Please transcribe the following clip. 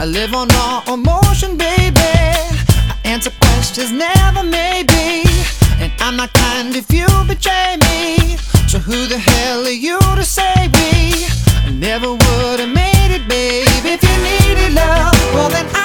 I live on all emotion, baby. I answer questions, never maybe. And I'm not kind if you betray me. So who the hell are you to say we never would have made it, babe? If you needed love, well then